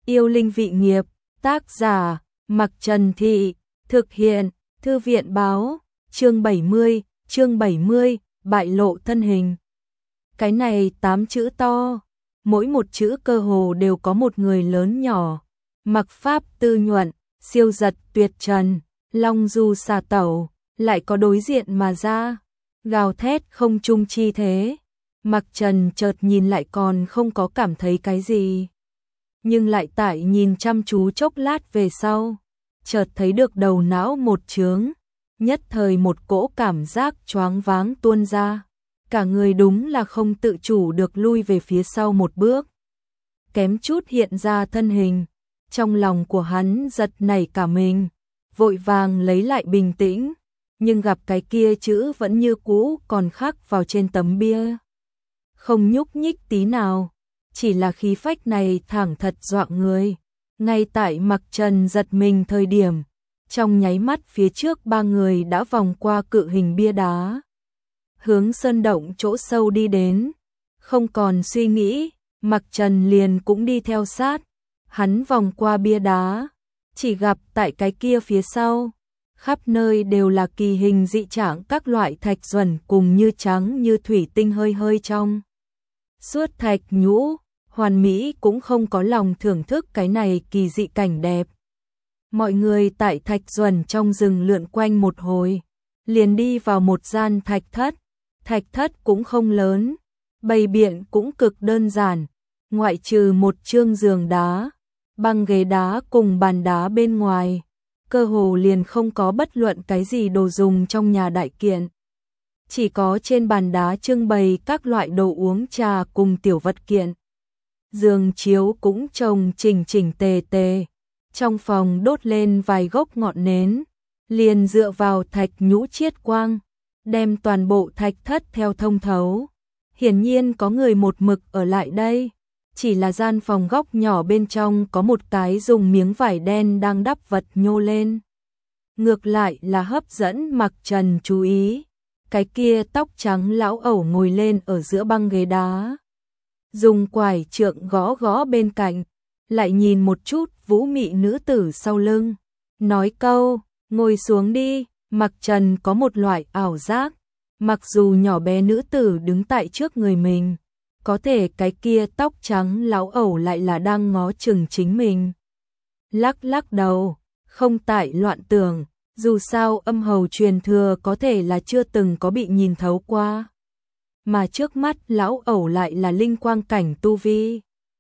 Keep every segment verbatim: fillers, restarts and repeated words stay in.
Yêu linh vị nghiệp, tác giả, Mặc Trần Thị, thực hiện, Thư viện báo, chương bảy mươi, chương bảy mươi, bại lộ thân hình. Cái này tám chữ to, mỗi một chữ cơ hồ đều có một người lớn nhỏ, mặc pháp tư nhuận, siêu giật tuyệt trần, long du xà tẩu, lại có đối diện mà ra, gào thét không trung chi thế. Mặc Trần chợt nhìn lại còn không có cảm thấy cái gì, nhưng lại tại nhìn chăm chú chốc lát về sau, chợt thấy được đầu não một chướng, nhất thời một cỗ cảm giác choáng váng tuôn ra, cả người đúng là không tự chủ được lui về phía sau một bước, kém chút hiện ra thân hình. Trong lòng của hắn giật nảy cả mình, vội vàng lấy lại bình tĩnh, nhưng gặp cái kia chữ vẫn như cũ còn khắc vào trên tấm bia, không nhúc nhích tí nào, chỉ là khí phách này thẳng thật dọa người. Ngay tại Mặc Trần giật mình thời điểm, trong nháy mắt phía trước ba người đã vòng qua cự hình bia đá, hướng sơn động chỗ sâu đi đến. Không còn suy nghĩ, Mặc Trần liền cũng đi theo sát. Hắn vòng qua bia đá, chỉ gặp tại cái kia phía sau, khắp nơi đều là kỳ hình dị trạng các loại thạch duẩn cùng như trắng như thủy tinh hơi hơi trong suốt thạch nhũ, hoàn mỹ cũng không có lòng thưởng thức cái này kỳ dị cảnh đẹp. Mọi người tại thạch duẩn trong rừng lượn quanh một hồi, liền đi vào một gian thạch thất. Thạch thất cũng không lớn, bày biện cũng cực đơn giản, ngoại trừ một chương giường đá, băng ghế đá cùng bàn đá bên ngoài, cơ hồ liền không có bất luận cái gì đồ dùng trong nhà đại kiện. Chỉ có trên bàn đá trưng bày các loại đồ uống trà cùng tiểu vật kiện. Giường chiếu cũng trồng chỉnh chỉnh tề tề, trong phòng đốt lên vài gốc ngọn nến, liền dựa vào thạch nhũ chiết quang, đem toàn bộ thạch thất theo thông thấu. Hiển nhiên có người một mực ở lại đây, chỉ là gian phòng góc nhỏ bên trong có một cái dùng miếng vải đen đang đắp vật nhô lên. Ngược lại là hấp dẫn Mặc Trần chú ý, cái kia tóc trắng lão ẩu ngồi lên ở giữa băng ghế đá, dùng quải trượng gõ gõ bên cạnh, lại nhìn một chút vũ mị nữ tử sau lưng, nói câu, ngồi xuống đi. Mặc Trần có một loại ảo giác, mặc dù nhỏ bé nữ tử đứng tại trước người mình, có thể cái kia tóc trắng lão ẩu lại là đang ngó chừng chính mình. Lắc lắc đầu, không tại loạn tưởng, dù sao âm hầu truyền thừa có thể là chưa từng có bị nhìn thấu qua, mà trước mắt lão ẩu lại là linh quang cảnh tu vi.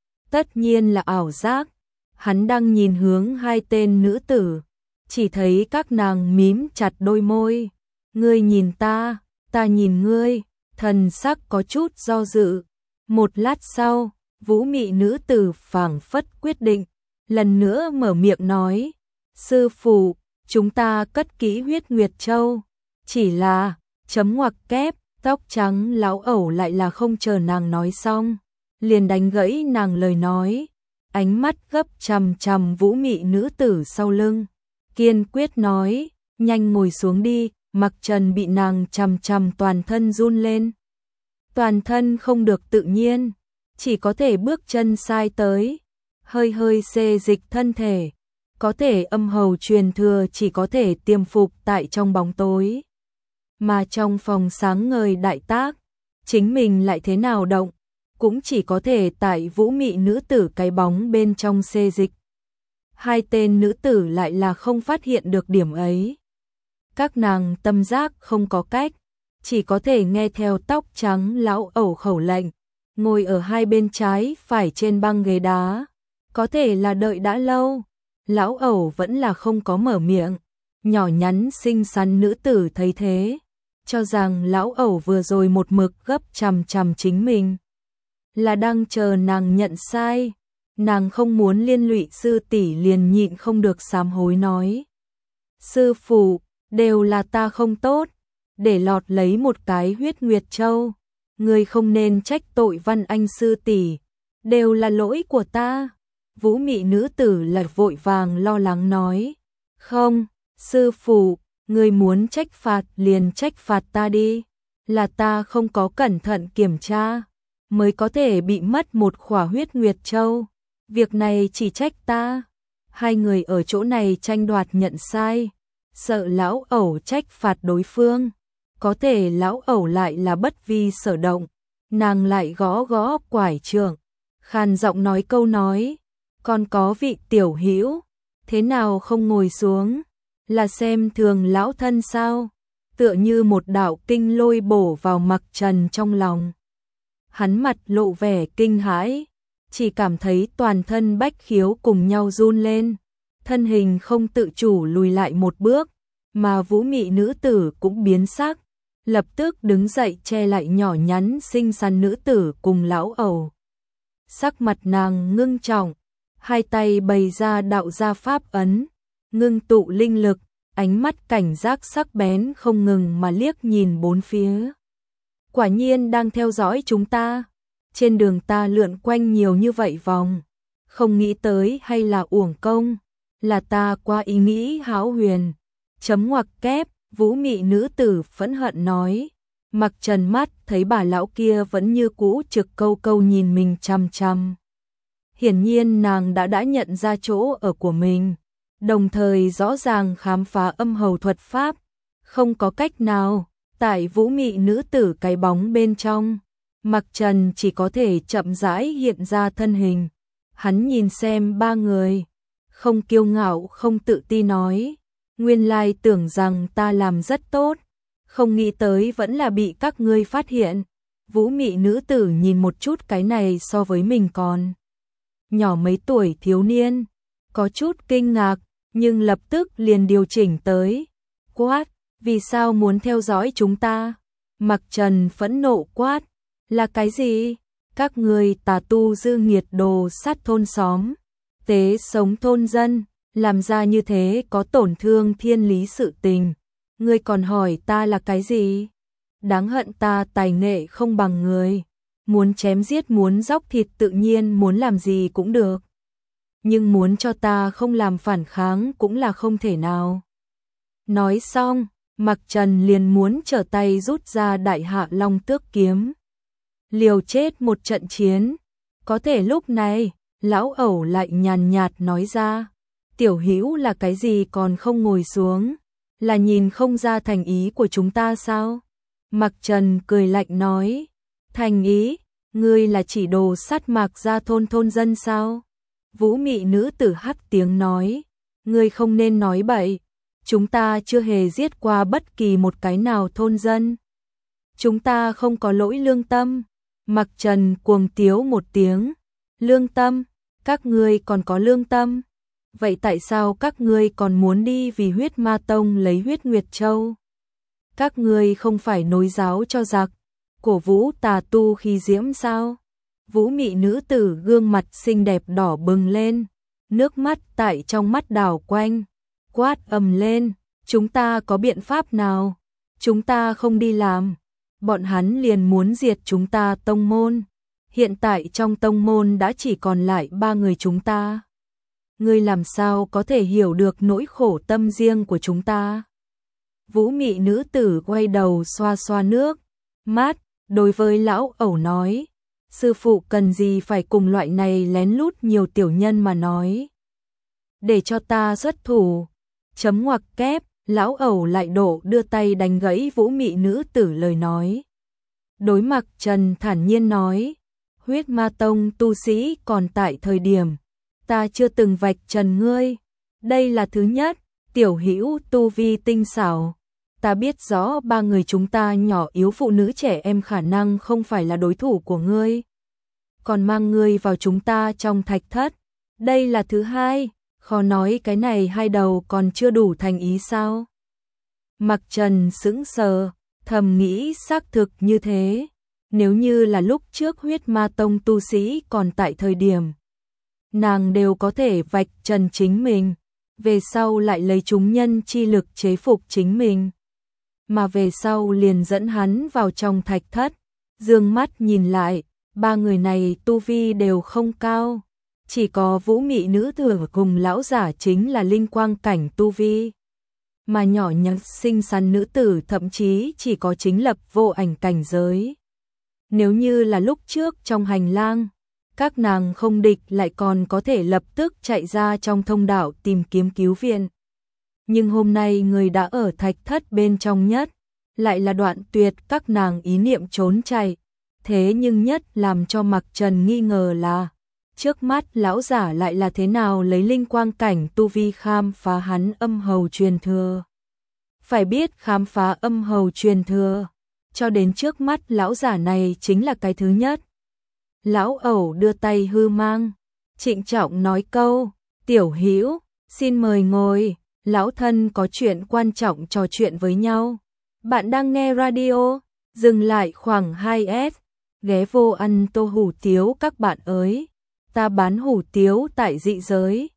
Tất nhiên là ảo giác, hắn đang nhìn hướng hai tên nữ tử, chỉ thấy các nàng mím chặt đôi môi, ngươi nhìn ta, ta nhìn ngươi, thần sắc có chút do dự. Một lát sau, vũ mị nữ tử phảng phất quyết định, lần nữa mở miệng nói, sư phụ, chúng ta cất kỹ huyết nguyệt châu, chỉ là, chấm ngoặc kép. Tóc trắng lão ẩu lại là không chờ nàng nói xong, liền đánh gãy nàng lời nói, ánh mắt gấp chằm chằm vũ mị nữ tử sau lưng, kiên quyết nói, nhanh ngồi xuống đi. Mặc Trần bị nàng chằm chằm toàn thân run lên, toàn thân không được tự nhiên, chỉ có thể bước chân sai tới, hơi hơi xê dịch thân thể, có thể âm hầu truyền thừa chỉ có thể tiềm phục tại trong bóng tối, mà trong phòng sáng ngời đại tác, chính mình lại thế nào động, cũng chỉ có thể tại vũ mị nữ tử cái bóng bên trong xê dịch. Hai tên nữ tử lại là không phát hiện được điểm ấy. Các nàng tâm giác không có cách, chỉ có thể nghe theo tóc trắng lão ẩu khẩu lệnh, ngồi ở hai bên trái phải trên băng ghế đá. Có thể là đợi đã lâu, lão ẩu vẫn là không có mở miệng. Nhỏ nhắn xinh xắn nữ tử thấy thế, cho rằng lão ẩu vừa rồi một mực gấp chằm chằm chính mình, là đang chờ nàng nhận sai. Nàng không muốn liên lụy sư tỷ, liền nhịn không được sám hối nói, sư phụ, đều là ta không tốt, để lọt lấy một cái huyết nguyệt châu, người không nên trách tội Văn Anh sư tỷ, đều là lỗi của ta. Vũ mị nữ tử lại vội vàng lo lắng nói, không, sư phụ, người muốn trách phạt liền trách phạt ta đi, là ta không có cẩn thận kiểm tra, mới có thể bị mất một khỏa huyết nguyệt châu, Việc này chỉ trách ta. Hai người ở chỗ này tranh đoạt nhận sai, sợ lão ẩu trách phạt đối phương. Có thể lão ẩu lại là bất vi sở động, nàng lại gõ gõ quải trượng, khàn giọng nói câu nói, còn có vị tiểu hữu, thế nào không ngồi xuống, là xem thường lão thân sao? Tựa như một đạo kinh lôi bổ vào Mặc Trần trong lòng. Hắn mặt lộ vẻ kinh hãi, chỉ cảm thấy toàn thân bách khiếu cùng nhau run lên, thân hình không tự chủ lùi lại một bước, mà vũ mị nữ tử cũng biến sắc, lập tức đứng dậy che lại nhỏ nhắn xinh xắn nữ tử cùng lão ẩu. Sắc mặt nàng ngưng trọng, hai tay bày ra đạo gia pháp ấn, ngưng tụ linh lực, ánh mắt cảnh giác sắc bén không ngừng mà liếc nhìn bốn phía. Quả nhiên đang theo dõi chúng ta, trên đường ta lượn quanh nhiều như vậy vòng, không nghĩ tới hay là uổng công, là ta qua ý nghĩ hão huyền. Chấm ngoặc kép, vũ mị nữ tử phẫn hận nói. Mặc Trần mắt thấy bà lão kia vẫn như cũ trực câu câu nhìn mình chằm chằm. Hiển nhiên nàng đã đã nhận ra chỗ ở của mình, đồng thời rõ ràng khám phá âm hầu thuật pháp, không có cách nào, tại vũ mị nữ tử cái bóng bên trong, Mặc Trần chỉ có thể chậm rãi hiện ra thân hình. Hắn nhìn xem ba người, không kiêu ngạo không tự ti nói, nguyên lai tưởng rằng ta làm rất tốt, không nghĩ tới vẫn là bị các ngươi phát hiện. Vũ mị nữ tử nhìn một chút cái này so với mình còn nhỏ mấy tuổi thiếu niên, có chút kinh ngạc, nhưng lập tức liền điều chỉnh tới. Quát, vì sao muốn theo dõi chúng ta? Mặc Trần phẫn nộ quát, là cái gì? Các ngươi tà tu dư nghiệt đồ sát thôn xóm, tế sống thôn dân, làm ra như thế có tổn thương thiên lý sự tình. Ngươi còn hỏi ta là cái gì? Đáng hận ta tài nghệ không bằng người, muốn chém giết muốn dóc thịt tự nhiên muốn làm gì cũng được, nhưng muốn cho ta không làm phản kháng cũng là không thể nào. Nói xong, Mặc Trần liền muốn trở tay rút ra đại hạ long tước kiếm, liều chết một trận chiến. Có thể lúc này, lão ẩu lại nhàn nhạt nói ra, tiểu hữu là cái gì còn không ngồi xuống, là nhìn không ra thành ý của chúng ta sao? Mặc Trần cười lạnh nói, thành ý, ngươi là chỉ đồ sát Mạc gia thôn thôn dân sao? Vũ mị nữ tử hắc tiếng nói, ngươi không nên nói bậy, chúng ta chưa hề giết qua bất kỳ một cái nào thôn dân. Chúng ta không có lỗi lương tâm. Mặc Trần cuồng tiếu một tiếng, lương tâm, các ngươi còn có lương tâm. Vậy tại sao các ngươi còn muốn đi vì huyết ma tông lấy huyết Nguyệt Châu? Các ngươi không phải nối giáo cho giặc, cổ vũ tà tu khi diễm sao? Vũ mị nữ tử gương mặt xinh đẹp đỏ bừng lên, nước mắt tại trong mắt đảo quanh, quát ầm lên, chúng ta có biện pháp nào? Chúng ta không đi làm, bọn hắn liền muốn diệt chúng ta tông môn. Hiện tại trong tông môn đã chỉ còn lại ba người chúng ta. Ngươi làm sao có thể hiểu được nỗi khổ tâm riêng của chúng ta? Vũ mị nữ tử quay đầu xoa xoa nước mắt, đối với lão ẩu nói, sư phụ cần gì phải cùng loại này lén lút nhiều tiểu nhân mà nói. Để cho ta xuất thủ. Chấm ngoặc kép, lão ẩu lại đổ đưa tay đánh gãy vũ mị nữ tử lời nói. Đối Mặc Trần thản nhiên nói, huyết ma tông tu sĩ còn tại thời điểm, ta chưa từng vạch trần ngươi. Đây là thứ nhất, tiểu hữu tu vi tinh xảo. Ta biết rõ ba người chúng ta nhỏ yếu phụ nữ trẻ em khả năng không phải là đối thủ của ngươi. Còn mang ngươi vào chúng ta trong thạch thất. Đây là thứ hai, khó nói cái này hai đầu còn chưa đủ thành ý sao? Mặc Trần sững sờ, thầm nghĩ xác thực như thế. Nếu như là lúc trước huyết ma tông tu sĩ còn tại thời điểm, nàng đều có thể vạch trần chính mình, về sau lại lấy chúng nhân chi lực chế phục chính mình. Mà về sau liền dẫn hắn vào trong thạch thất, dương mắt nhìn lại, ba người này tu vi đều không cao, chỉ có vũ mị nữ tử cùng lão giả chính là linh quang cảnh tu vi. Mà nhỏ nhắn xinh xắn nữ tử thậm chí chỉ có chính lập vô ảnh cảnh giới. Nếu như là lúc trước trong hành lang, các nàng không địch lại còn có thể lập tức chạy ra trong thông đạo tìm kiếm cứu viện. Nhưng hôm nay người đã ở thạch thất bên trong nhất, lại là đoạn tuyệt các nàng ý niệm trốn chạy. Thế nhưng nhất làm cho Mặc Trần nghi ngờ là, trước mắt lão giả lại là thế nào lấy linh quang cảnh tu vi khám phá hắn âm hầu truyền thừa. Phải biết khám phá âm hầu truyền thừa, cho đến trước mắt lão giả này chính là cái thứ nhất. Lão ẩu đưa tay hư mang, trịnh trọng nói câu, tiểu hữu, xin mời ngồi, lão thân có chuyện quan trọng trò chuyện với nhau. Bạn đang nghe radio, dừng lại khoảng hai s, ghé vô ăn tô hủ tiếu các bạn ơi, ta bán hủ tiếu tại dị giới.